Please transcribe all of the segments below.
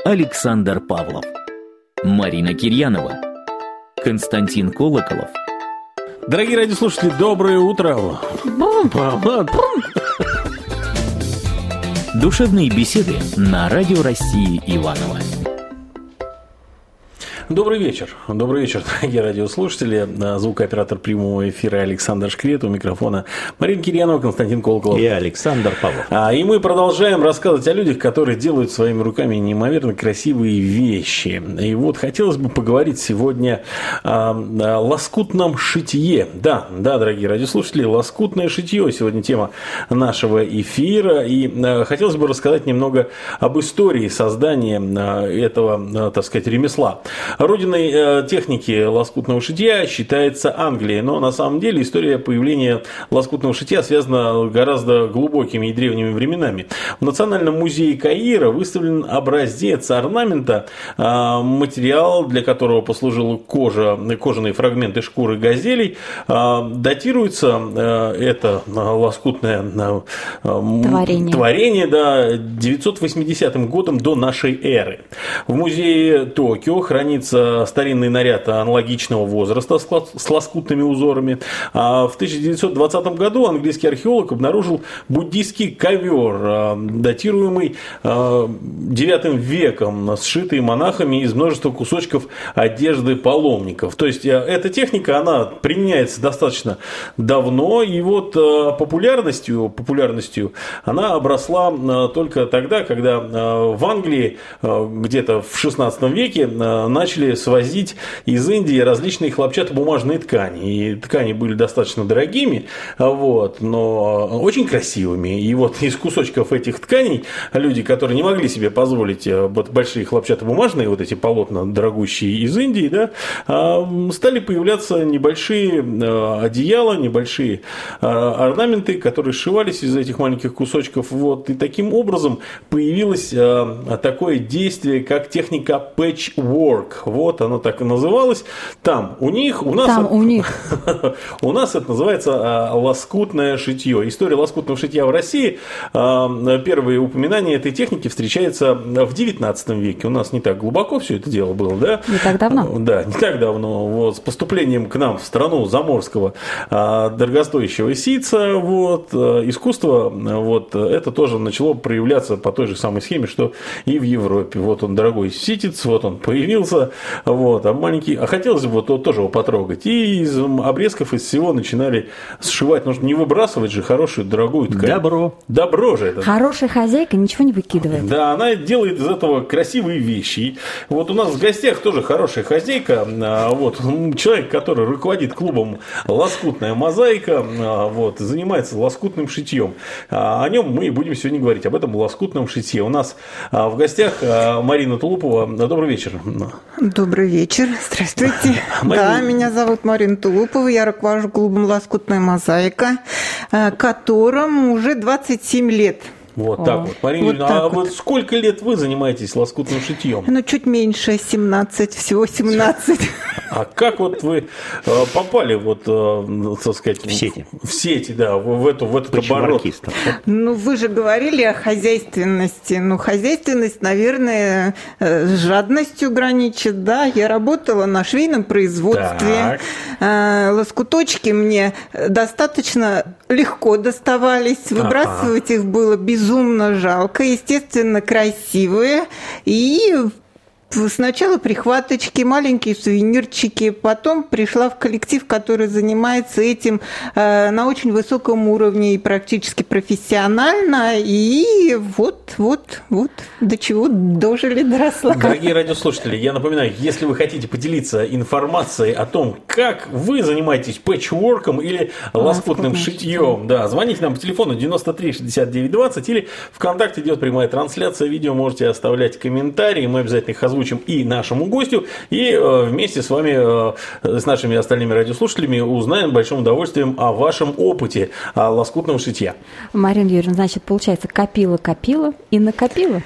Александр Павлов, Марина Кирьянова, Константин Колоколов. Дорогие радиослушатели, доброе утро. Душевные беседы на Радио России Иваново. Добрый вечер, дорогие радиослушатели. Звукооператор прямого эфира Александр Шкрет, у микрофона Марина Кирьянова, Константин Колоколов. И Александр Павлов. И мы продолжаем рассказывать о людях, которые делают своими руками неимоверно красивые вещи. И вот хотелось бы поговорить сегодня о лоскутном шитье. Да, дорогие радиослушатели, лоскутное шитье сегодня тема нашего эфира. И хотелось бы рассказать немного об истории создания этого, так сказать, ремесла. Родиной техники лоскутного шитья считается Англия, но на самом деле история появления лоскутного шитья связана гораздо глубокими и древними временами. В Национальном музее Каира выставлен образец орнамента, материал для которого послужила кожаные фрагменты шкуры газелей. Датируется это лоскутное творение 980 годом до нашей эры. В музее Токио хранится старинный наряд аналогичного возраста с лоскутными узорами. А в 1920 году английский археолог обнаружил буддийский ковер, датируемый IX веком, сшитый монахами из множества кусочков одежды паломников. То есть эта техника, она применяется достаточно давно, и вот популярностью она обросла только тогда, когда в Англии где-то в XVI веке начали свозить из Индии различные хлопчатобумажные ткани. И ткани были достаточно дорогими, но очень красивыми. И вот из кусочков этих тканей люди, которые не могли себе позволить большие хлопчатобумажные вот эти полотна, дорогущие из Индии, стали появляться небольшие одеяла, небольшие орнаменты, которые сшивались из этих маленьких кусочков. И таким образом появилось такое действие, как техника patchwork. Вот оно так и называлось. У нас это называется лоскутное шитье. История лоскутного шитья в России. Первые упоминания этой техники встречаются в XIX веке. У нас не так глубоко все это дело было, да? Не так давно. Да, не так давно. С поступлением к нам в страну заморского дорогостоящего ситца, искусство, это тоже начало проявляться по той же самой схеме, что и в Европе. Он дорогой ситец, он появился, хотелось бы тоже его потрогать. И из обрезков, из всего начинали сшивать. Нужно не выбрасывать же хорошую, дорогую ткань. Добро же это. Хорошая хозяйка ничего не выкидывает. Да, она делает из этого красивые вещи. И у нас в гостях тоже хорошая хозяйка. Человек, который руководит клубом «Лоскутная мозаика», занимается лоскутным шитьем. О нем мы и будем сегодня говорить, об этом лоскутном шитье. У нас в гостях Марина Тулупова. Добрый вечер. Добрый вечер. Здравствуйте. Да, меня зовут Марина Тулупова. Я руковожу клубом «Лоскутная мозаика», которому уже 27 лет. Марина Юрьевна, сколько лет вы занимаетесь лоскутным шитьем? Чуть меньше, 17, всего 17. А как вы попали, так сказать, в сети, в этот оборот? Вы же говорили о хозяйственности. Хозяйственность, наверное, с жадностью граничит, да. Я работала на швейном производстве. Лоскуточки мне достаточно легко доставались. Выбрасывать их было безумно жалко. Естественно, красивые. И сначала прихваточки, маленькие сувенирчики, потом пришла в коллектив, который занимается этим на очень высоком уровне и практически профессионально, и вот до чего дожили, доросла. Дорогие радиослушатели, я напоминаю, если вы хотите поделиться информацией о том, как вы занимаетесь пэтчворком или лоскутным шитьем, звоните нам по телефону 93 69 20 или ВКонтакте идет прямая трансляция видео, можете оставлять комментарии, мы обязательно их озвучим и нашему гостю, и вместе с вами, с нашими остальными радиослушателями узнаем большим удовольствием о вашем опыте лоскутного шитья. Марина Юрьевна, значит, получается, копила и накопила?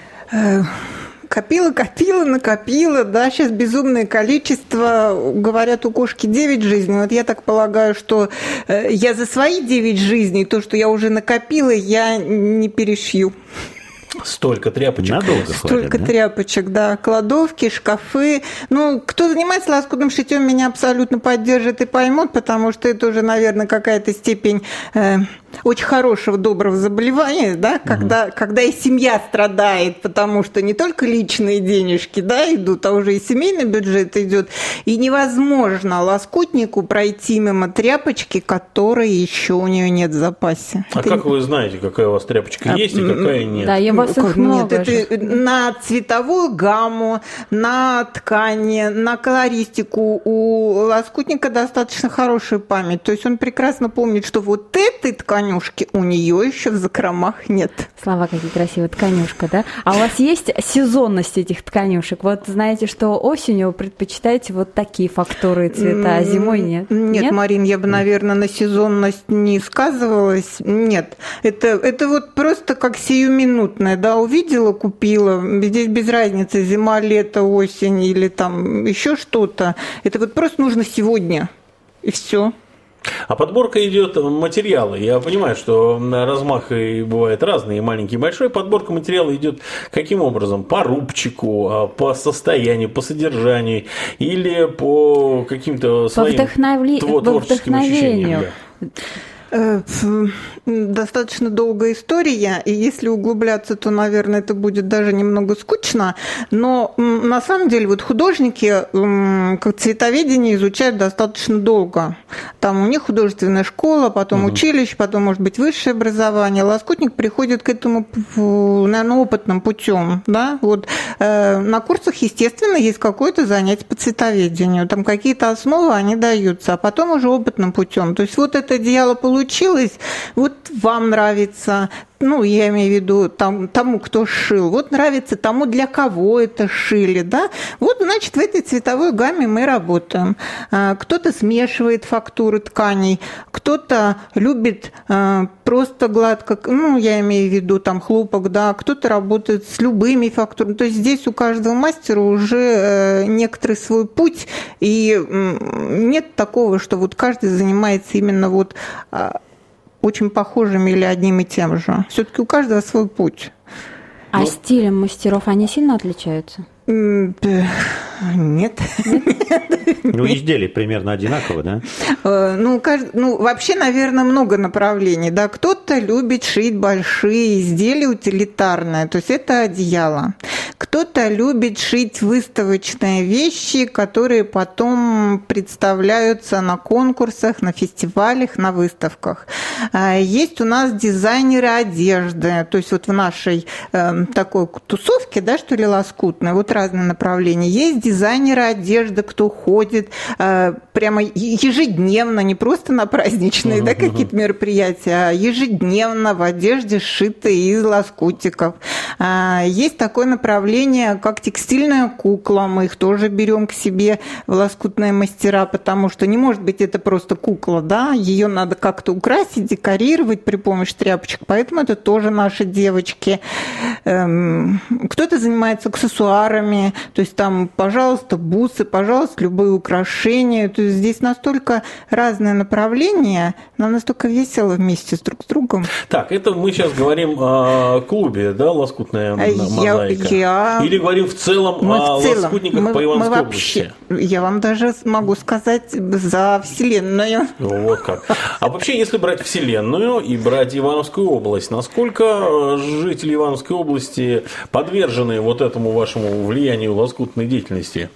Накопила, да, сейчас безумное количество, говорят, у кошки 9 жизней, я так полагаю, что я за свои 9 жизней, то, что я уже накопила, я не перешью. Столько тряпочек. Надолго хватит, Столько да? тряпочек, да, кладовки, шкафы. Ну, кто занимается лоскутным шитьем, меня абсолютно поддержит и поймут, потому что это уже, наверное, какая-то степень очень хорошего, доброго заболевания, да, когда и семья страдает, потому что не только личные денежки, да, идут, а уже и семейный бюджет идет, и невозможно лоскутнику пройти мимо тряпочки, которой еще у нее нет в запасе. А как вы знаете, какая у вас тряпочка есть и какая нет? Да, и у вас их много. Нет, это на цветовую гамму, на ткани, на колористику у лоскутника достаточно хорошая память. То есть он прекрасно помнит, что вот этой тканюшки у нее еще в закромах нет. Слова какие красивые, тканюшка, да? А у вас есть сезонность этих тканюшек? Вот знаете, что осенью вы предпочитаете вот такие фактуры и цвета, а зимой нет? Нет, Марин, я бы, наверное, на сезонность не сказывалась. Нет, это вот просто как сиюминутное, да, увидела, купила, здесь без разницы, зима, лето, осень или там еще что-то. Это вот просто нужно сегодня, и все. А подборка идет материала. Я понимаю, что размах и бывает разный, и маленький, и большой. Подборка материала идет каким образом? По рубчику, по состоянию, по содержанию или по каким-то своим творческим ощущениям? Да. Достаточно долгая история, и если углубляться, то, наверное, это будет даже немного скучно, но на самом деле вот художники как цветоведение изучают достаточно долго. Там у них художественная школа, потом училище, потом, может быть, высшее образование. Лоскутник приходит к этому, наверное, опытным путем. Да? Вот, на курсах, естественно, есть какое-то занятие по цветоведению, там какие-то основы, они даются, а потом уже опытным путем. То есть вот это одеяло получилось, вот вам нравится, ну, я имею в виду тому, кто шил, вот нравится тому, для кого это шили, да, вот, значит, в этой цветовой гамме мы работаем. Кто-то смешивает фактуры тканей, кто-то любит просто гладко, ну, я имею в виду там хлопок, да, кто-то работает с любыми фактурами, то есть здесь у каждого мастера уже некоторый свой путь, и нет такого, что вот каждый занимается именно вот очень похожим или одним и тем же. Все-таки у каждого свой путь. А стилем мастеров они сильно отличаются? Нет. Ну, изделия примерно одинаково, да? Вообще, наверное, много направлений. Да? Кто-то любит шить большие изделия утилитарные, то есть это одеяло. Кто-то любит шить выставочные вещи, которые потом представляются на конкурсах, на фестивалях, на выставках. Есть у нас дизайнеры одежды, то есть вот в нашей такой тусовке, да, что ли, лоскутной, вот разные направления. Есть дизайнеры одежды, кто ходит прямо ежедневно, не просто на праздничные какие-то мероприятия, а ежедневно в одежде, сшитой из лоскутиков. Есть такое направление, как текстильная кукла. Мы их тоже берем к себе в лоскутные мастера, потому что не может быть это просто кукла, да, ее надо как-то украсить, декорировать при помощи тряпочек, поэтому это тоже наши девочки. Кто-то занимается аксессуарами, то есть там, пожалуйста, бусы, пожалуйста, любые украшения. То есть здесь настолько разные направления, нам настолько весело вместе друг с другом. Так, это мы сейчас говорим о клубе, да, «Лоскутная мозаика»? Или говорим в целом о лоскутниках по Ивановской области? Я вам даже могу сказать за Вселенную. Вот как. А вообще, если брать Вселенную и брать Ивановскую область, насколько жители Ивановской области подвержены вот этому вашему влиянию лоскутной деятельности?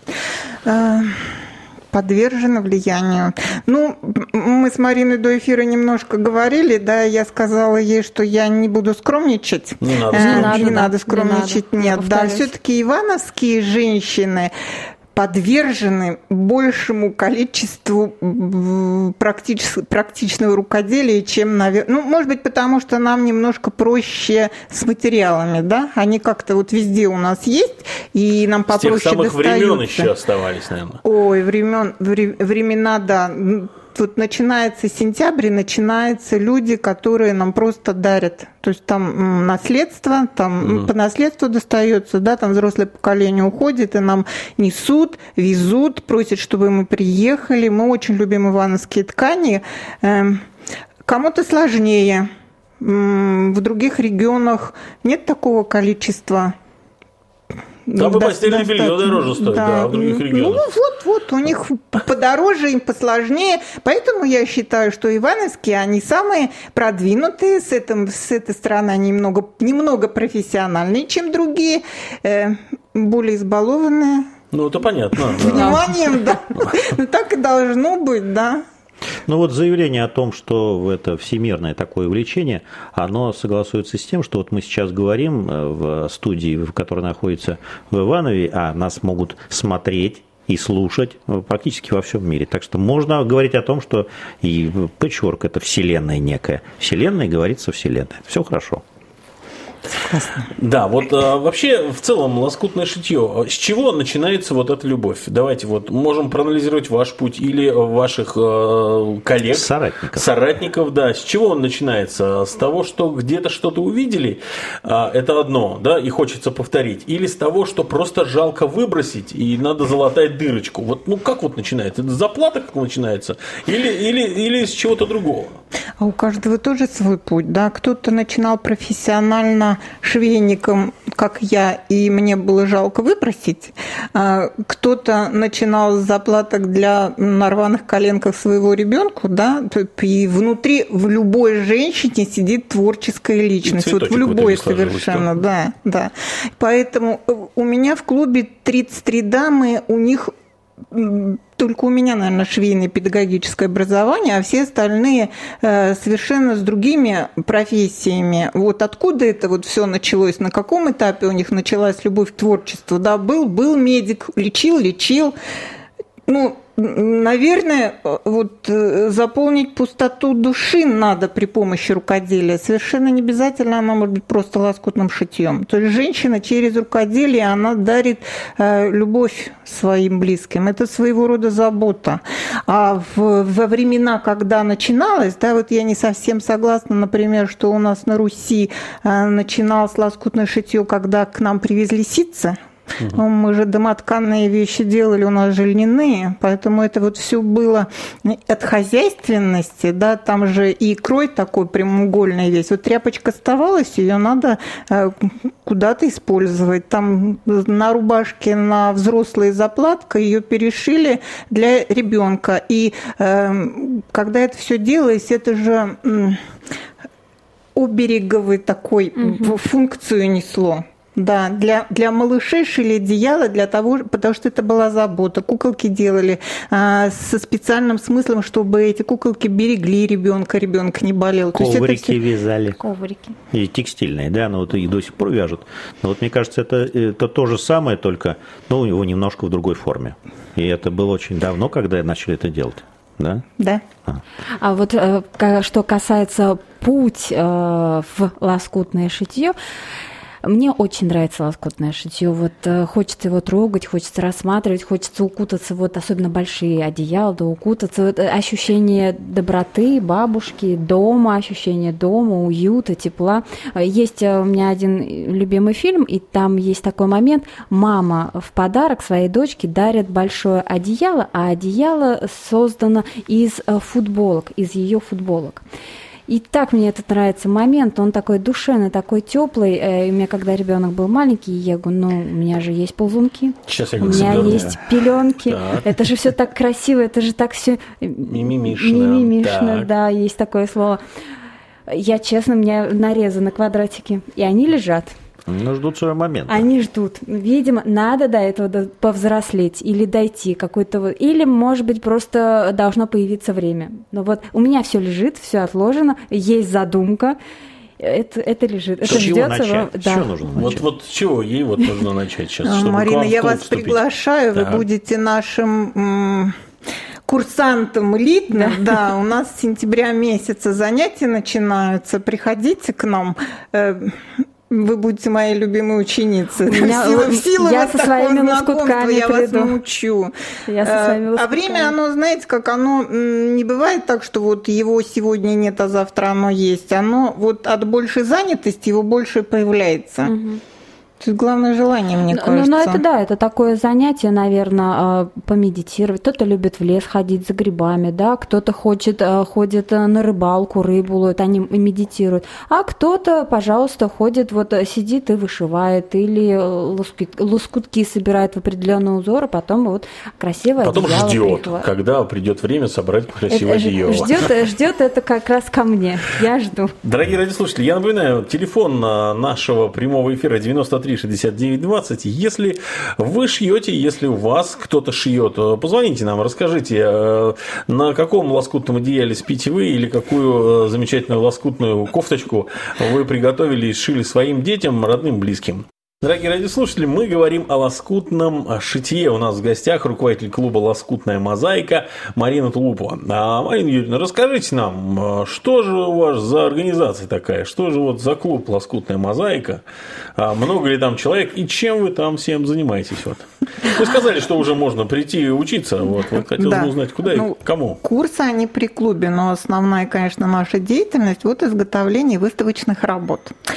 Подвержены влиянию. Ну, мы с Мариной до эфира немножко говорили, да, я сказала ей, что я не буду скромничать. Не надо скромничать, нет. Да, все-таки ивановские женщины подвержены большему количеству практичного рукоделия, чем, наверное... Ну, может быть, потому что нам немножко проще с материалами, да? Они как-то вот везде у нас есть, и нам попроще достаются. С тех самых времен еще оставались, наверное. Ой, времена, да. Тут начинается сентябрь, начинаются люди, которые нам просто дарят. То есть там наследство, там по наследству достается, да, там взрослое поколение уходит, и нам несут, везут, просят, чтобы мы приехали. Мы очень любим ивановские ткани. Кому-то сложнее. В других регионах нет такого количества. Там и постельное белье дороже стоит, да, в других регионах. Вот, у них подороже, им посложнее. Поэтому я считаю, что ивановские, они самые продвинутые, с этой стороны они немного профессиональнее, чем другие, более избалованные. Ну, это понятно. Вниманием, да. Ну, так и должно быть, да. Ну вот заявление о том, что это всемирное такое увлечение, оно согласуется с тем, что вот мы сейчас говорим в студии, которая находится в Иванове, а нас могут смотреть и слушать практически во всем мире. Так что можно говорить о том, что и пэтчворк – это вселенная некая. Вселенная говорится вселенная. Все хорошо. Да, вот вообще в целом лоскутное шитье. С чего начинается вот эта любовь? Давайте вот можем проанализировать ваш путь или ваших коллег. Соратников, да. С чего он начинается? С того, что где-то что-то увидели, это одно, да, и хочется повторить. Или с того, что просто жалко выбросить и надо залатать дырочку. Вот, ну как вот начинается? Это с заплаток начинается? Или с чего-то другого? А у каждого тоже свой путь, да. Кто-то начинал профессионально швейником, как я, и мне было жалко выбросить. Кто-то начинал с заплаток на рваных коленках своего ребенка, да, и внутри в любой женщине сидит творческая личность, вот в любой совершенно, да. Поэтому у меня в клубе 33 дамы, у них только у меня, наверное, швейное педагогическое образование, а все остальные совершенно с другими профессиями. Вот откуда это вот все началось, на каком этапе у них началась любовь к творчеству? Да, был медик, лечил. Ну, наверное, вот заполнить пустоту души надо при помощи рукоделия. Совершенно не обязательно она может быть просто лоскутным шитьем. То есть женщина через рукоделие, она дарит любовь своим близким. Это своего рода забота. А во времена, когда начиналось, да, вот я не совсем согласна, например, что у нас на Руси начиналось лоскутное шитье, когда к нам привезли ситца. Мы же домотканные вещи делали, у нас же льняные, поэтому это вот все было от хозяйственности, да, там же и крой такой прямоугольный весь. Вот тряпочка оставалась, ее надо куда-то использовать. Там на рубашке на взрослые заплатка ее перешили для ребенка. И когда это все делалось, это же обереговый такой функцию несло. Да, для малышей шили одеяло потому что это была забота. Куколки делали со специальным смыслом, чтобы эти куколки берегли ребенка не болел. Коврики вязали. Коврики. И текстильные, да, но вот и до сих пор вяжут. Но вот мне кажется, это то же самое, только у него немножко в другой форме. И это было очень давно, когда начали это делать. Да? Да. А вот что касается путь в лоскутное шитье, мне очень нравится лоскутное шитье. Вот хочется его трогать, хочется рассматривать, хочется укутаться, вот особенно большие одеяла, да, укутаться. Вот ощущение доброты, бабушки, дома, ощущение дома, уюта, тепла. Есть у меня один любимый фильм, и там есть такой момент. Мама в подарок своей дочке дарит большое одеяло, а одеяло создано из футболок, из ее футболок. И так мне этот нравится момент, он такой душевный, такой теплый. И у меня, когда ребенок был маленький, я говорю, у меня же есть ползунки, сейчас я у меня есть пеленки. Да. Это же все так красиво, это же так все мимимишно, да, есть такое слово. Я честно, у меня нарезаны квадратики, и они лежат. Но ждут своего момента. Они ждут. Видимо, надо до этого повзрослеть или дойти какой-то... Или, может быть, просто должно появиться время. Но вот у меня все лежит, все отложено, есть задумка. Это лежит. Это ждется. Да. С чего нужно начать? Вот с чего ей нужно начать сейчас? Марина, я вас приглашаю, вы будете нашим... курсантам элитным, да, у нас с сентября месяца занятия начинаются. Приходите к нам. Вы будете моей любимой ученицей. В силу я со своими лоскутками я вас научу. А время, оно, знаете, как оно не бывает так, что вот его сегодня нет, а завтра оно есть. Оно вот от большей занятости его больше появляется. Тут главное желание, мне кажется. Ну, это да, это такое занятие, наверное, помедитировать. Кто-то любит в лес ходить за грибами, да, кто-то ходит на рыбалку, рыбу ловит, они медитируют. А кто-то, пожалуйста, ходит, вот сидит и вышивает, или лоскутки собирает в определенный узор, а потом вот красивое потом одеяло ждет, когда придет время собрать красивое одеяло. Ждет это как раз ко мне. Я жду. Дорогие радиослушатели, я напоминаю, телефон нашего прямого эфира 93 69 20. Если вы шьете, если у вас кто-то шьет, позвоните нам, расскажите, на каком лоскутном одеяле спите вы или какую замечательную лоскутную кофточку вы приготовили и сшили своим детям, родным, близким. Дорогие радиослушатели, мы говорим о лоскутном шитье. У нас в гостях руководитель клуба «Лоскутная мозаика» Марина Тулупова. Марина Юрьевна, расскажите нам, что же у вас за организация такая? Что же вот за клуб «Лоскутная мозаика»? Много ли там человек? И чем вы там всем занимаетесь? Вот. Вы сказали, что уже можно прийти и учиться. Вот хотелось бы узнать, куда и кому. Курсы, они при клубе, но основная, конечно, наша деятельность – вот изготовление выставочных работ.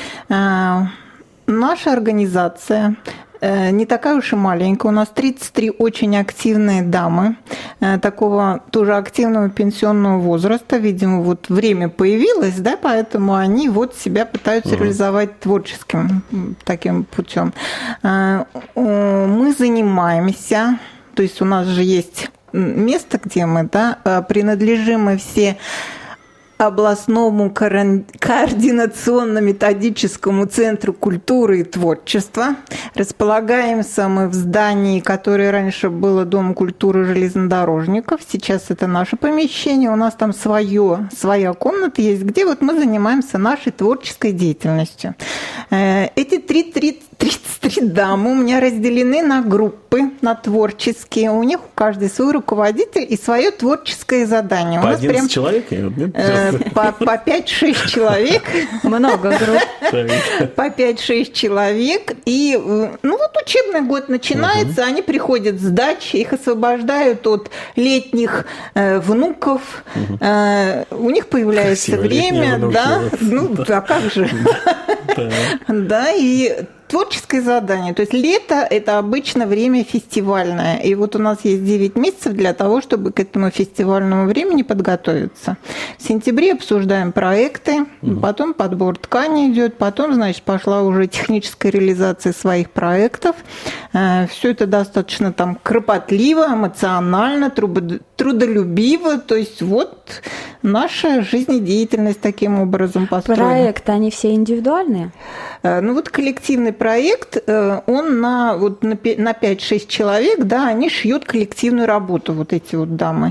Наша организация не такая уж и маленькая. У нас 33 очень активные дамы, такого тоже активного пенсионного возраста. Видимо, вот время появилось, да, поэтому они вот себя пытаются реализовать творческим таким путем. Мы занимаемся, то есть у нас же есть место, где мы, да, принадлежим мы все областному координационно-методическому центру культуры и творчества. Располагаемся мы в здании, которое раньше было Дом культуры железнодорожников. Сейчас это наше помещение. У нас там своя комната есть, где вот мы занимаемся нашей творческой деятельностью. Эти 33 дамы у меня разделены на группы, на творческие. У них у каждой свой руководитель и свое творческое задание. По 11 человек? По 5-6 человек. Много групп. По 5-6 человек. И вот учебный год начинается, они приходят с дачи, их освобождают от летних внуков. У них появляется время, да. А как же? Да, и творческое задание. То есть лето – это обычно время фестивальное. И вот у нас есть 9 месяцев для того, чтобы к этому фестивальному времени подготовиться. В сентябре обсуждаем проекты, потом подбор ткани идет, потом, значит, пошла уже техническая реализация своих проектов. Все это достаточно там кропотливо, эмоционально, трудолюбиво. То есть вот наша жизнедеятельность таким образом построена. Проекты, они все индивидуальные? Вот коллективный проект, он на 5-6 человек, да, они шьют коллективную работу, вот эти вот дамы.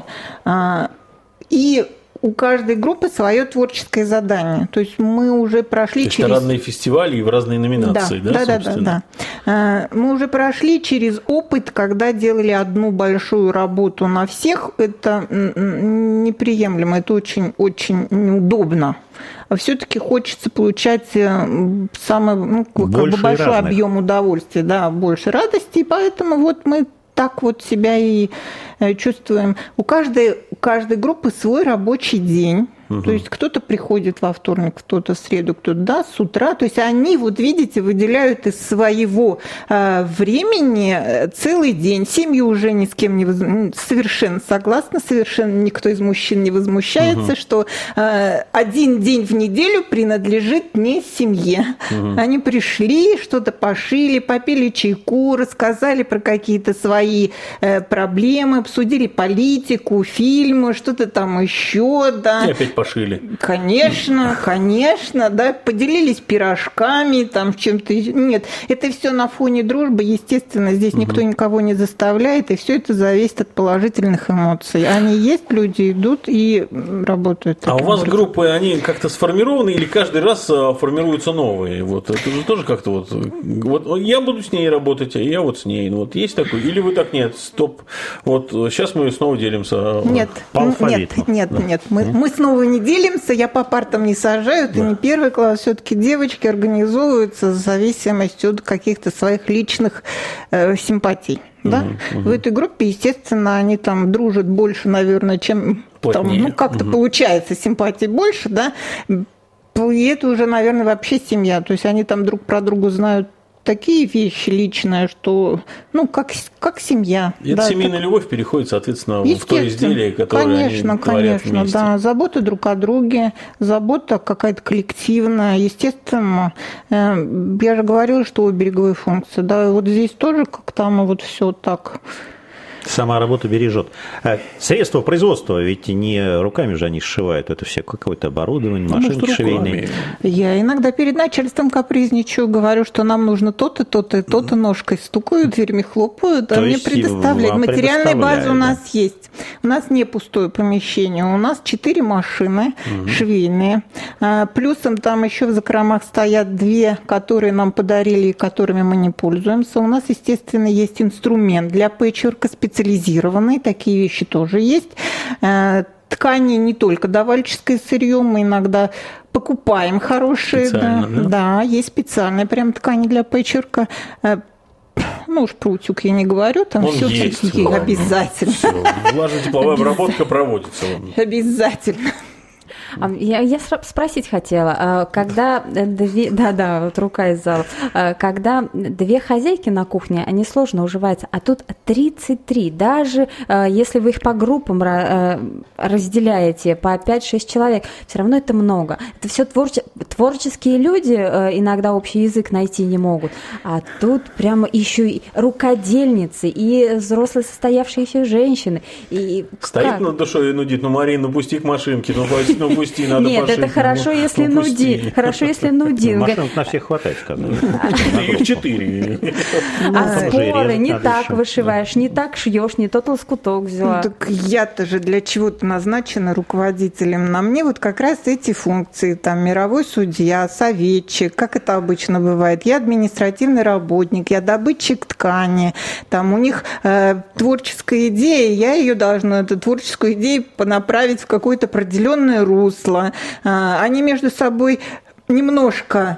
И у каждой группы свое творческое задание. То есть мы уже прошли через... Это разные фестивали и в разные номинации, да? Да. Мы уже прошли через опыт, когда делали одну большую работу на всех. Это неприемлемо, это очень-очень неудобно. А все-таки хочется получать самый большой объем удовольствия, да, больше радости. И поэтому вот мы так вот себя и чувствуем. У каждой группы свой рабочий день. То есть кто-то приходит во вторник, кто-то в среду, кто-то с утра. То есть они, вот видите, выделяют из своего времени целый день. Семьи уже ни с кем не совершенно согласна, совершенно никто из мужчин не возмущается, что один день в неделю принадлежит не семье. Они пришли, что-то пошили, попили чайку, рассказали про какие-то свои проблемы, обсудили политику, фильмы, что-то там еще, да. И опять пошили. Конечно, да, поделились пирожками, там чем-то. Нет, это все на фоне дружбы, естественно, здесь никто никого не заставляет, и все это зависит от положительных эмоций. Они есть, люди идут и работают. А у вас группы, они как-то сформированы или каждый раз формируются новые? Вот это же тоже как-то вот я буду с ней работать, а я вот с ней. Вот есть такой? Или вы так, нет, стоп, вот сейчас мы снова делимся по алфавиту? Нет, мы снова не делимся, я по партам не сажаю, это не первый класс, все-таки девочки организовываются в зависимости от каких-то своих личных симпатий. Да? В этой группе, естественно, они там дружат больше, наверное, чем там, как-то получается, симпатий больше, да, и это уже, наверное, вообще семья, то есть они там друг про друга знают такие вещи личные, что, как семья. И эта семейная любовь переходит, соответственно, в то изделие, которое они творят вместе. Да, забота друг о друге, забота какая-то коллективная, естественно. Я же говорила, что береговые функции, да, вот здесь тоже как-то оно вот все так. Сама работа бережет. Средства производства, ведь не руками же они сшивают, это все какое-то оборудование, машинки швейные. Я иногда перед начальством капризничаю, говорю, что нам нужно то-то, то-то и то-то, ножкой стукают, дверьми хлопают, а мне предоставляют. Материальная база у нас есть. У нас не пустое помещение, у нас 4 машины швейные. Плюсом там еще в закромах стоят 2, которые нам подарили и которыми мы не пользуемся. У нас, естественно, есть инструмент для пэтчворка специализированный, такие вещи тоже есть. Ткани не только давальческое сырье, мы иногда покупаем хорошие. Да, есть специальные прям ткани для пэтчворка. Уж про утюг я не говорю, там все обязательно. Влажно-тепловая обработка проводится. Обязательно. Я спросить хотела, когда вот рука из зала, когда 2 хозяйки на кухне, они сложно уживаются, а тут 33, даже если вы их по группам разделяете, по 5-6 человек, все равно это много. Это все творческие люди, иногда общий язык найти не могут, а тут прямо еще и рукодельницы, и взрослые состоявшиеся женщины. И стоит над душой и нудит, Марина, пусти к машинке, пусти, надо Нет, пошить. Это хорошо, если нудит. Хорошо, если нудит. Машинок на всех хватает, сказали. Их 4. А споры не так вышиваешь, не так шьешь, не тот лоскуток взяла. Так я-то же для чего-то назначена руководителем. На мне вот как раз эти функции. Там мировой судья, советчик, как это обычно бывает. Я административный работник, я добытчик ткани. Там у них творческая идея, я ее должна, эту творческую идею направить в какое-то определенное русло. Они между собой немножко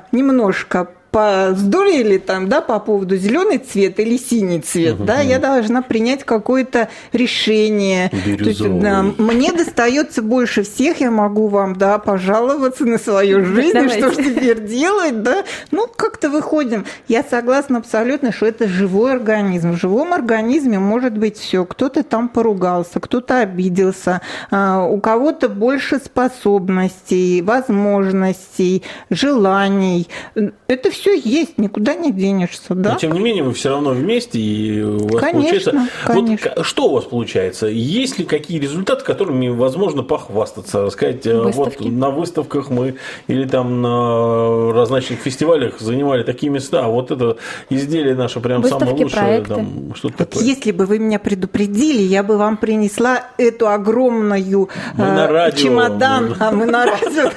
поздорили там, да, по поводу зеленый цвет или синий цвет, да, я должна принять какое-то решение. То есть, да, мне достается больше всех, я могу вам, да, пожаловаться на свою жизнь, давайте. Что ж теперь делать, да, как-то выходим. Я согласна абсолютно, что это живой организм. В живом организме может быть все. Кто-то там поругался, кто-то обиделся, у кого-то больше способностей, возможностей, желаний. Это все есть, никуда не денешься, да? Но, тем не менее, вы все равно вместе, и у вас получается... Конечно. Вот что у вас получается? Есть ли какие результаты, которыми возможно похвастаться? Рассказать, вот на выставках мы или там на различных фестивалях занимали такие места, а вот это изделие наше прям самое лучшее. Там, что-то такое. Если бы вы меня предупредили, я бы вам принесла эту огромную чемодан. Мы на радио.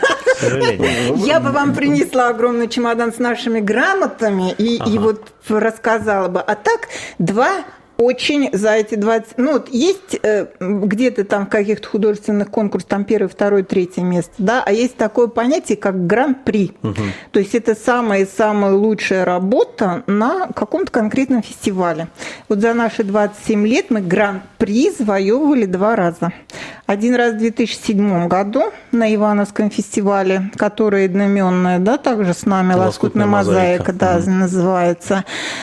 Я бы вам принесла огромный чемодан с нашими грамотами и вот рассказала бы. А так 2 очень за эти 20... есть где-то там в каких-то художественных конкурсах там 1, 2, 3 место, да, а есть такое понятие, как гран-при. То есть это самая лучшая работа на каком-то конкретном фестивале. Вот за наши 27 лет мы гран-при завоевывали 2 раза. Один раз в 2007 году на Ивановском фестивале, который одноименный, да, также с нами «Лоскутная мозаика», да, называется.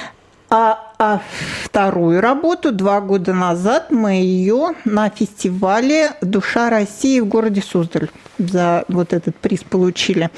А вторую работу 2 года назад мы ее на фестивале «Душа России» в городе Суздаль за вот этот приз получили.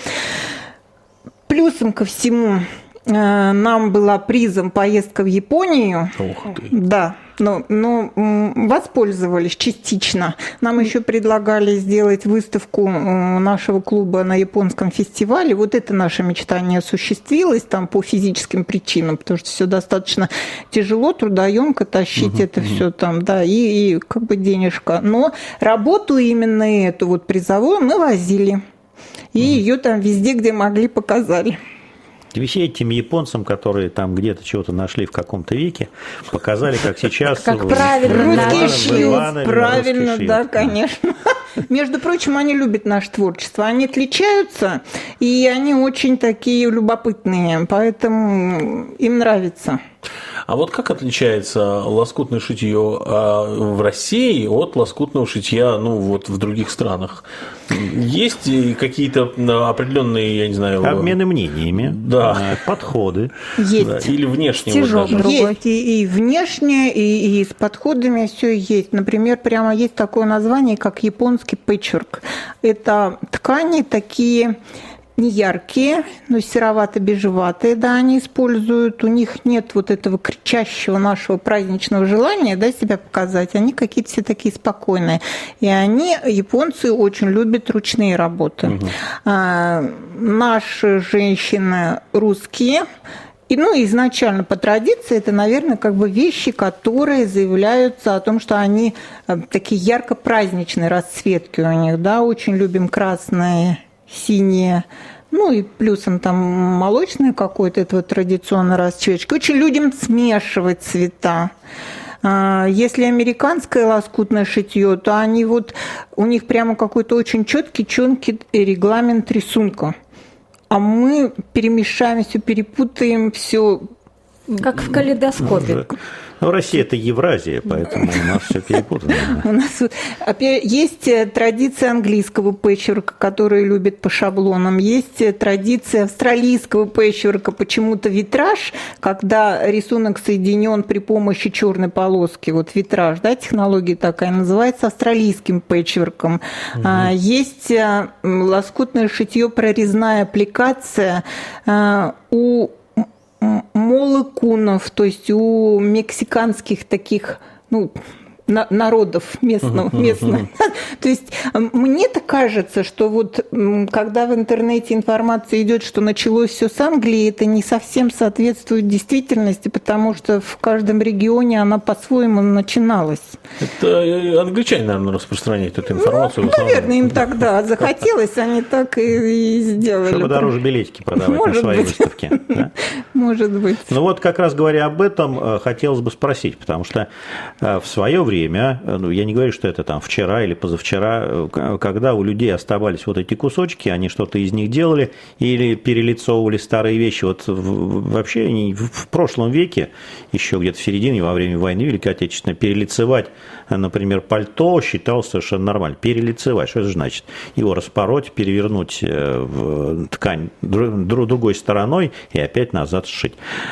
Плюсом ко всему нам была призом поездка в Японию. Ух ты. Да. Но воспользовались частично. Нам еще предлагали сделать выставку нашего клуба на японском фестивале. Вот это наша мечта не осуществилась там по физическим причинам, потому что все достаточно тяжело, трудоемко тащить это все там, да, и как бы денежка. Но работу именно эту вот призовую мы возили. И ее там везде, где могли, показали. Все этим японцам, которые там где-то чего-то нашли в каком-то веке, показали, как сейчас... Как правильно. Русский шьют, правильно, да, конечно. Между прочим, они любят наше творчество. Они отличаются, и они очень такие любопытные, поэтому им нравится. А вот как отличается лоскутное шитье в России от лоскутного шитья, в других странах? Есть какие-то определенные, я не знаю... Обмены мнениями, подходы. Есть. Да, или внешние. Стежок другой. Есть и внешне, и с подходами все есть. Например, прямо есть такое название, как японский пэтчворк. Это ткани такие... не яркие, но серовато-бежеватые, да, они используют. У них нет вот этого кричащего нашего праздничного желания, да, себя показать. Они какие-то все такие спокойные. И японцы, очень любят ручные работы. Наши женщины русские, изначально по традиции это, наверное, вещи, которые заявляются о том, что они такие ярко-праздничные расцветки у них, да, очень любим красные, синие, и плюсом там молочное какое-то, это традиционная расцветка. Очень любим смешивать цвета. Если американское лоскутное шитье, то у них прямо какой-то очень четкий регламент рисунка. А мы перемешаем все, перепутаем все. Как в калейдоскопе. Россия – это Евразия, поэтому у нас все перепутано. У нас есть традиция английского пэтчворка, который любят по шаблонам. Есть традиция австралийского пэтчворка, почему-то витраж, когда рисунок соединен при помощи черной полоски. Витраж, да, технология такая, называется австралийским пэтчворком. Есть лоскутное шитье, прорезная аппликация у молокунов, то есть у мексиканских таких, народов местных. То есть мне-то кажется, что когда в интернете информация идет, что началось все с Англии, это не совсем соответствует действительности, потому что в каждом регионе она по-своему начиналась. Это англичане, наверное, распространяют эту информацию. Наверное, им тогда захотелось, они так и сделали. Чтобы дороже билетики продавать на своей выставке. Да? Может быть. Как раз говоря об этом, хотелось бы спросить, потому что в свое время, я не говорю, что это там вчера или позавчера, когда у людей оставались эти кусочки, они что-то из них делали или перелицовывали старые вещи. Вообще в прошлом веке, еще где-то в середине, во время войны Великой Отечественной, перелицевать, например, пальто считалось совершенно нормально. Перелицевать, что это значит? Его распороть, перевернуть в ткань другой стороной и опять назад сшить.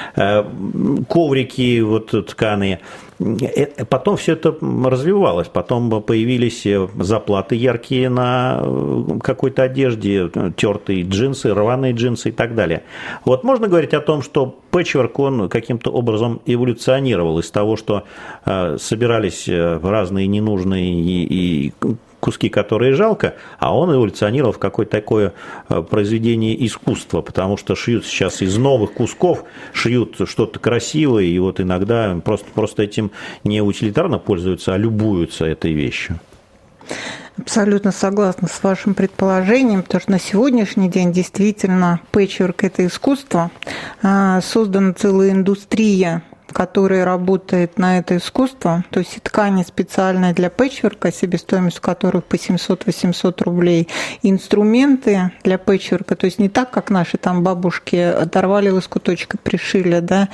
Коврики тканые. Потом все это развивалось, потом появились заплаты яркие на какой-то одежде, тертые джинсы, рваные джинсы и так далее. Можно говорить о том, что пэтчворк, он каким-то образом эволюционировал из того, что собирались разные ненужные и куски, которые жалко, а он эволюционировал в какое-то такое произведение искусства, потому что шьют сейчас из новых кусков, шьют что-то красивое, и иногда просто этим не утилитарно пользуются, а любуются этой вещью. Абсолютно согласна с вашим предположением, потому что на сегодняшний день действительно пэтчворк – это искусство, создана целая индустрия, которая работает на это искусство, то есть ткани специальные для пэтчворка, себестоимость которых по 700-800 рублей, инструменты для пэтчворка, то есть не так, как наши там бабушки оторвали лоскуточек и пришили, да.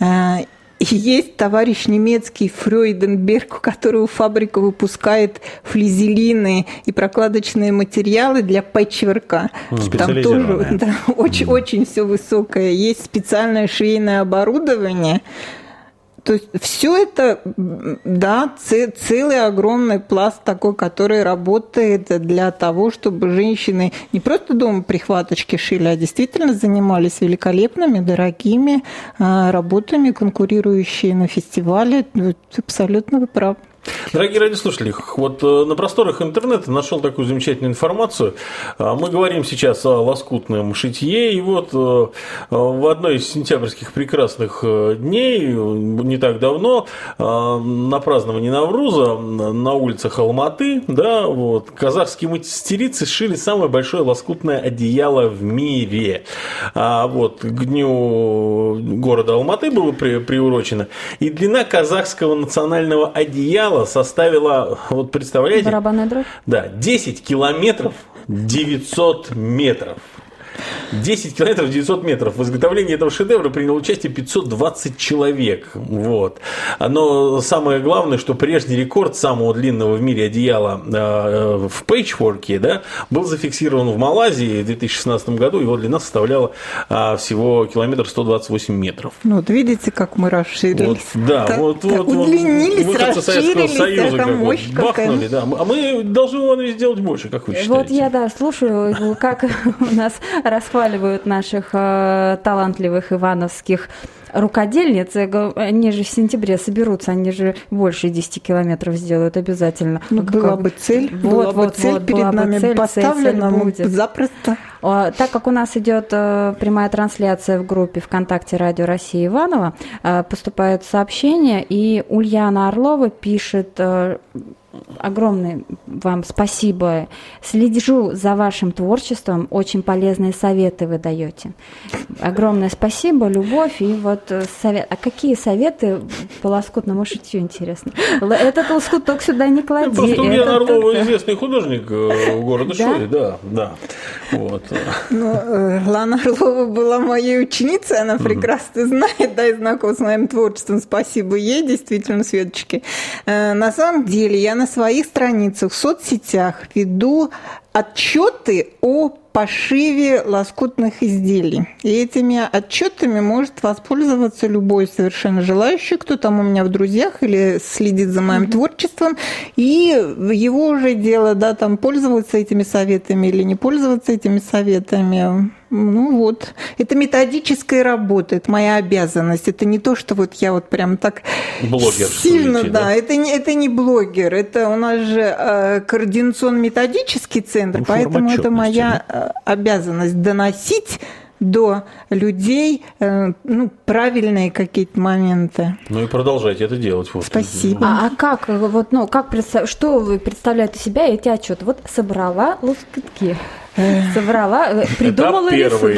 И есть товарищ немецкий Фройденберг, который фабрика выпускает флизелины и прокладочные материалы для пэтчворка. Там тоже очень все высокое. Есть специальное швейное оборудование. То есть все это, да, целый огромный пласт такой, который работает для того, чтобы женщины не просто дома прихваточки шили, а действительно занимались великолепными, дорогими работами, конкурирующие на фестивале. Абсолютно вы правы. Дорогие радиослушатели, на просторах интернета нашел такую замечательную информацию. Мы говорим сейчас о лоскутном шитье, и в одной из сентябрьских прекрасных дней, не так давно, на праздновании Навруза на улицах Алматы, да, казахские мастерицы сшили самое большое лоскутное одеяло в мире. К дню города Алматы было приурочено, и длина казахского национального одеяла составила, представляете? Барабанная дробь? Да, 10 километров 900 метров. 10 километров 900 метров. В изготовлении этого шедевра приняло участие 520 человек. Вот. Но самое главное, что прежний рекорд самого длинного в мире одеяла в пэтчворке, да, был зафиксирован в Малайзии в 2016 году. Его длина составляла всего километр 128 метров. Ну, вот видите, как мы расширились. Вот, да, вот удлинились, выходцы Советского расширились, Союза это мощь бахнули, да. А мы должны Иванович сделать больше, как вы считаете? Вот я, да, слушаю, как у нас расхваливают наших талантливых ивановских рукодельниц, они же в сентябре соберутся, они же больше 10 километров сделают обязательно. Ну, была бы цель, перед нами поставлена, будет. Запросто. Так как у нас идет прямая трансляция в группе ВКонтакте «Радио России Иваново», поступают сообщения, и Ульяна Орлова пишет: огромное вам спасибо. Слежу за вашим творчеством, очень полезные советы вы даете. Огромное спасибо, любовь. И вот совет. А какие советы по лоскутному шитью, интересно? Этот лоскуток сюда не клади. Просто Ульяна Орлова известный художник города Шуи, да. Вот. Ну, Лана Орлова была моей ученицей, она прекрасно знает, да, и знакома с моим творчеством. Спасибо ей, действительно, Светочке. На самом деле, я на своих страницах в соцсетях веду отчеты о пошиве лоскутных изделий. И этими отчетами может воспользоваться любой совершенно желающий, кто там у меня в друзьях или следит за моим творчеством. И его уже дело, да, там пользоваться этими советами или не пользоваться этими советами. Ну вот, это методическая работа, это моя обязанность. Это не то, что вот я вот прям так блогер, сильно, видите, да, это не блогер, это у нас же координационно-методический центр, поэтому это моя обязанность доносить до людей правильные какие-то моменты. Ну и продолжайте это делать. Вот. Спасибо. А как, что вы представляете из себя эти отчеты? Вот собрала лоскутки. Придумала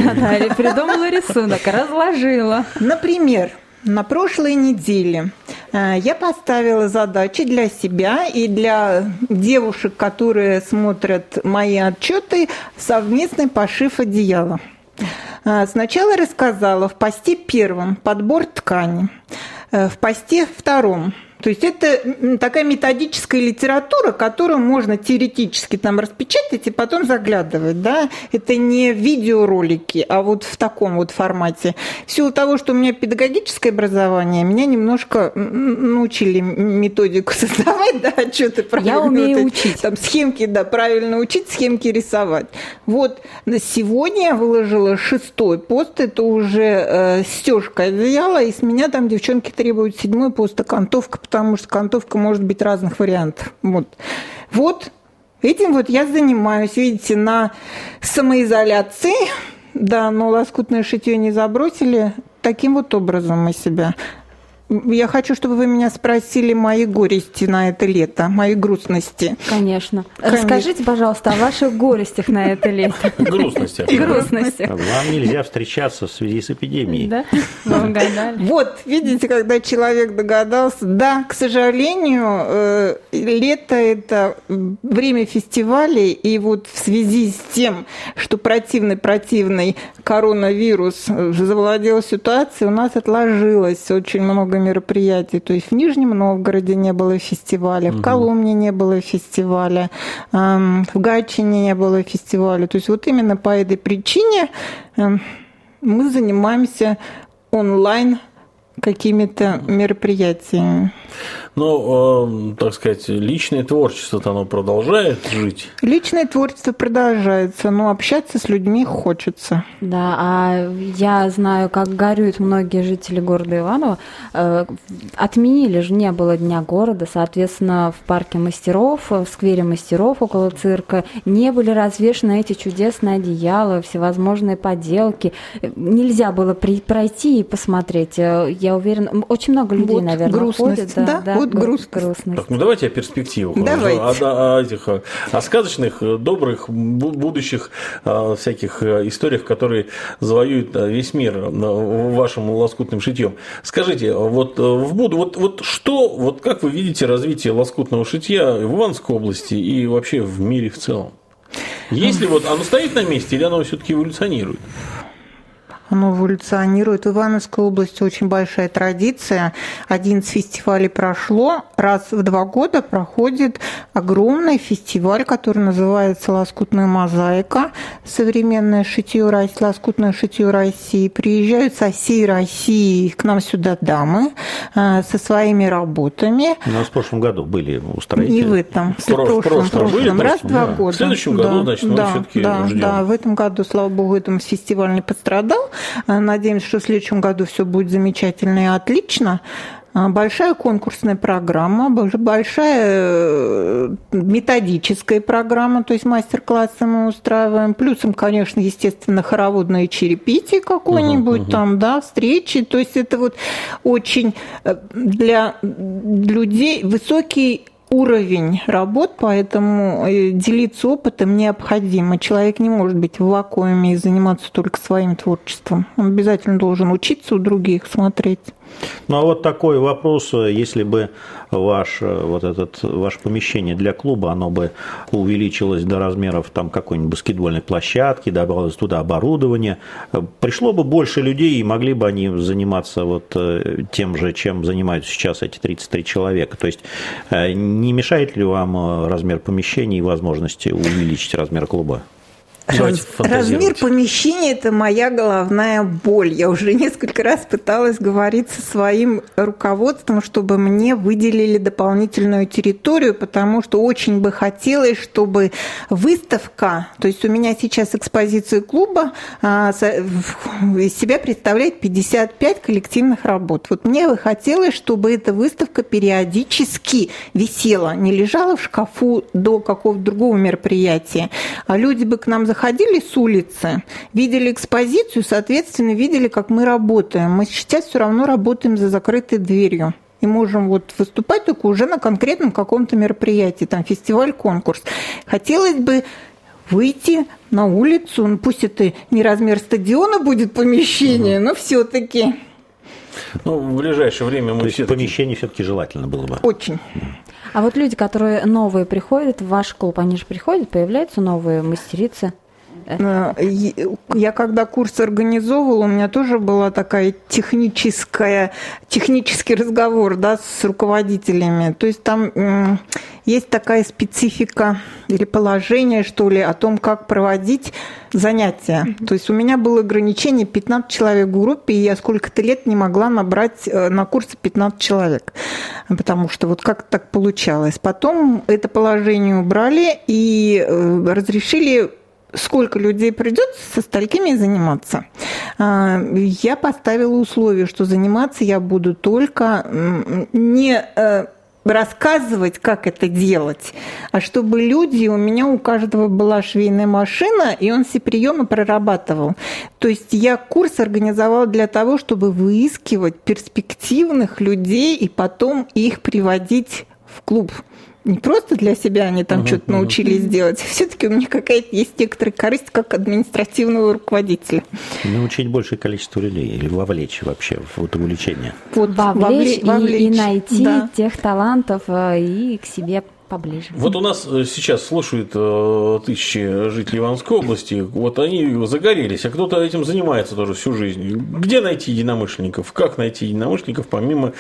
рисунок, разложила. Например, на прошлой неделе я поставила задачи для себя и для девушек, которые смотрят мои отчеты, совместный пошив одеяла. Сначала рассказала в посте первом подбор ткани, в посте втором. То есть это такая методическая литература, которую можно теоретически там распечатать и потом заглядывать. Да? Это не видеоролики, а вот в таком вот формате. В силу того, что у меня педагогическое образование, меня немножко научили методику создавать, да, отчеты правильно. Я умею учить. Там схемки, да, правильно учить, схемки рисовать. Вот сегодня я выложила 6-й пост, это уже стёжка одеяла, и с меня там девчонки требуют 7-й пост, окантовка, потому что окантовка может быть разных вариантов. Вот этим вот я занимаюсь. Видите, на самоизоляции, да, но лоскутное шитье не забросили. Таким вот образом мы себя... Я хочу, чтобы вы меня спросили мои горести на это лето, мои грустности. Конечно. Расскажите, пожалуйста, о ваших горестях на это лето. Грустностях. Вам нельзя встречаться в связи с эпидемией. Да? Вы угадали. Вот, видите, когда человек догадался. Да, к сожалению, лето – это время фестивалей, и вот в связи с тем, что противный коронавирус завладел ситуацией, у нас отложилось очень много мероприятий. То есть в Нижнем Новгороде не было фестиваля, в Коломне не было фестиваля, в Гатчине не было фестиваля. То есть вот именно по этой причине мы занимаемся онлайн какими-то мероприятиями. Но, так сказать, личное творчество-то оно продолжает жить? Личное творчество продолжается, но общаться с людьми хочется. Да, а я знаю, как горюют многие жители города Иваново. Отменили же, не было Дня города, соответственно, в парке мастеров, в сквере мастеров около цирка не были развешаны эти чудесные одеяла, всевозможные поделки. Нельзя было пройти и посмотреть. Я уверена, очень много людей, наверное, грустность, ходят. Да, вот грустность. Так, ну давайте о перспективах. Давайте. О сказочных, добрых, будущих всяких историях, которые завоюют весь мир вашим лоскутным шитьем. Скажите, вот как вы видите развитие лоскутного шитья в Ивановской области и вообще в мире в целом? Если вот оно стоит на месте, или оно все-таки эволюционирует? Оно эволюционирует. В Ивановской области очень большая традиция. 11 фестивалей прошло. Раз в 2 года проходит огромный фестиваль, который называется «Лоскутная мозаика». Современное шитье, лоскутное шитье России. Приезжают со всей России к нам сюда дамы со своими работами. У нас в прошлом году были устроители. И в этом. В прошлом. Раз в 2 года. В следующем году, значит, мы все-таки ждем. Да, в этом году, слава богу, этот фестиваль не пострадал. Надеемся, что в следующем году все будет замечательно и отлично. Большая конкурсная программа, большая методическая программа, то есть мастер-классы мы устраиваем. Плюсом, конечно, естественно, хороводное чаепитие какое-нибудь там, да, встречи. То есть это вот очень для людей высокий уровень работ, поэтому делиться опытом необходимо. Человек не может быть в вакууме и заниматься только своим творчеством. Он обязательно должен учиться у других, смотреть. Ну, а вот такой вопрос, если бы ваше помещение для клуба, оно бы увеличилось до размеров там какой-нибудь баскетбольной площадки, добавилось туда оборудование, пришло бы больше людей, и могли бы они заниматься вот тем же, чем занимаются сейчас эти 33 человека. То есть не мешает ли вам размер помещения и возможности увеличить размер клуба? Размер помещения – это моя головная боль. Я уже несколько раз пыталась говорить со своим руководством, чтобы мне выделили дополнительную территорию, потому что очень бы хотелось, чтобы выставка, то есть у меня сейчас экспозиция клуба из себя представляет 55 коллективных работ. Вот мне бы хотелось, чтобы эта выставка периодически висела, не лежала в шкафу до какого-то другого мероприятия, а люди бы к нам заходили с улицы, видели экспозицию, соответственно, видели, как мы работаем. Мы сейчас все равно работаем за закрытой дверью. И можем вот выступать только уже на конкретном каком-то мероприятии, там фестиваль, конкурс. Хотелось бы выйти на улицу, ну, пусть это не размер стадиона будет помещение, но все-таки. Ну, в ближайшее время мы все-таки... Помещение все-таки желательно было бы. Очень. А вот люди, которые новые приходят в ваш клуб, они же приходят, появляются новые мастерицы? Я когда курс организовывала, у меня тоже была такая технический разговор, да, с руководителями. То есть там есть такая специфика или положение, что ли, о том, как проводить занятия. То есть у меня было ограничение 15 человек в группе, и я сколько-то лет не могла набрать на курсы 15 человек, потому что вот как так получалось. Потом это положение убрали и разрешили, сколько людей придет, со столькими заниматься. Я поставила условие, что заниматься я буду только не рассказывать, как это делать, а чтобы люди, у меня у каждого была швейная машина, и он все приемы прорабатывал. То есть я курс организовала для того, чтобы выискивать перспективных людей и потом их приводить в клуб. Не просто для себя они там что-то научились делать, все-таки у меня какая-то есть некоторая корысть как административного руководителя. Научить большее количество людей или вовлечь вообще в это увлечение. Вот вовлечь. И найти тех талантов и к себе поближе. Вот у нас сейчас слушают тысячи жителей Ивановской области, вот они загорелись, а кто-то этим занимается тоже всю жизнь. Где найти единомышленников? Как найти единомышленников помимо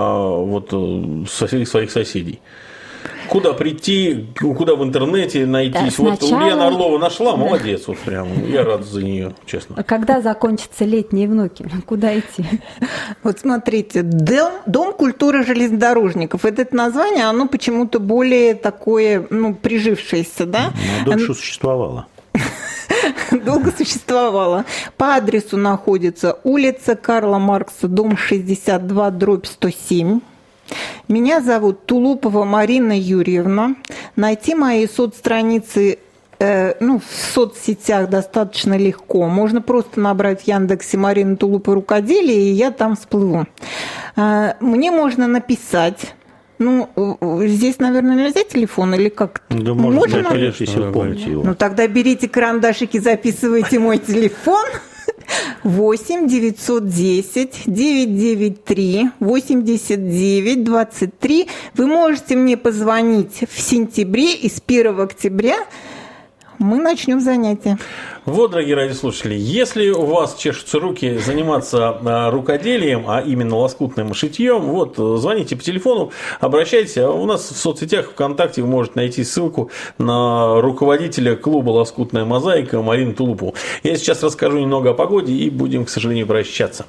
своих соседей? Куда прийти, куда в интернете найти? Да, вот Ульяна Орлова нашла, молодец, вот прям, я рад за нее, честно. Когда закончатся летние внуки, куда идти? Вот смотрите, Дом культуры железнодорожников. Это название, оно почему-то более такое, прижившееся, да? Дольше существовало. Долго существовала. По адресу находится улица Карла Маркса, дом 62, дробь 107. Меня зовут Тулупова Марина Юрьевна. Найти мои соцстраницы в соцсетях достаточно легко. Можно просто набрать в Яндексе Марина Тулупова рукоделие, и я там всплыву. Мне можно написать. Здесь, наверное, нельзя телефон или как? Да, можно, если помните его. Тогда берите карандашики, записывайте мой телефон. 8 910 993 89 23. Вы можете мне позвонить в сентябре, и с 1 октября мы начнем занятие. Вот, дорогие радиослушатели, если у вас чешутся руки заниматься рукоделием, а именно лоскутным шитьем, вот, звоните по телефону, обращайтесь. У нас в соцсетях ВКонтакте вы можете найти ссылку на руководителя клуба «Лоскутная мозаика» Марину Тулупу. Я сейчас расскажу немного о погоде и будем, к сожалению, прощаться.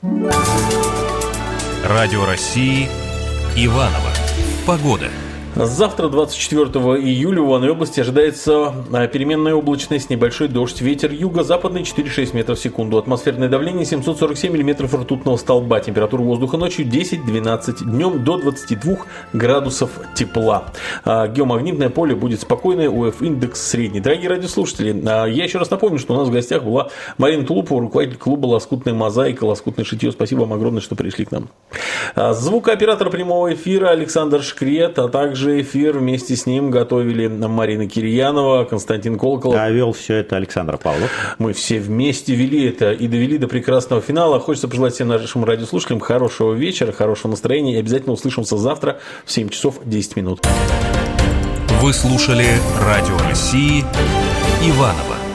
Радио России Иваново. Погода. Завтра, 24 июля, в Ивановой области ожидается переменная облачность, небольшой дождь, ветер юго-западный 4,6 метров в секунду, атмосферное давление 747 миллиметров ртутного столба, температура воздуха ночью 10-12, днем до 22 градусов тепла. Геомагнитное поле будет спокойное, УФ-индекс средний. Дорогие радиослушатели, я еще раз напомню, что у нас в гостях была Марина Тулупова, руководитель клуба «Лоскутная мозаика», «Лоскутное шитье». Спасибо вам огромное, что пришли к нам. Звукооператор прямого эфира Александр Шкрет, а также эфир вместе с ним готовили Марина Кирьянова, Константин Колоколов. А вел все это Александр Павлов. Мы все вместе вели это и довели до прекрасного финала. Хочется пожелать всем нашим радиослушателям хорошего вечера, хорошего настроения. И обязательно услышимся завтра в 7 часов 10 минут. Вы слушали Радио России Иваново.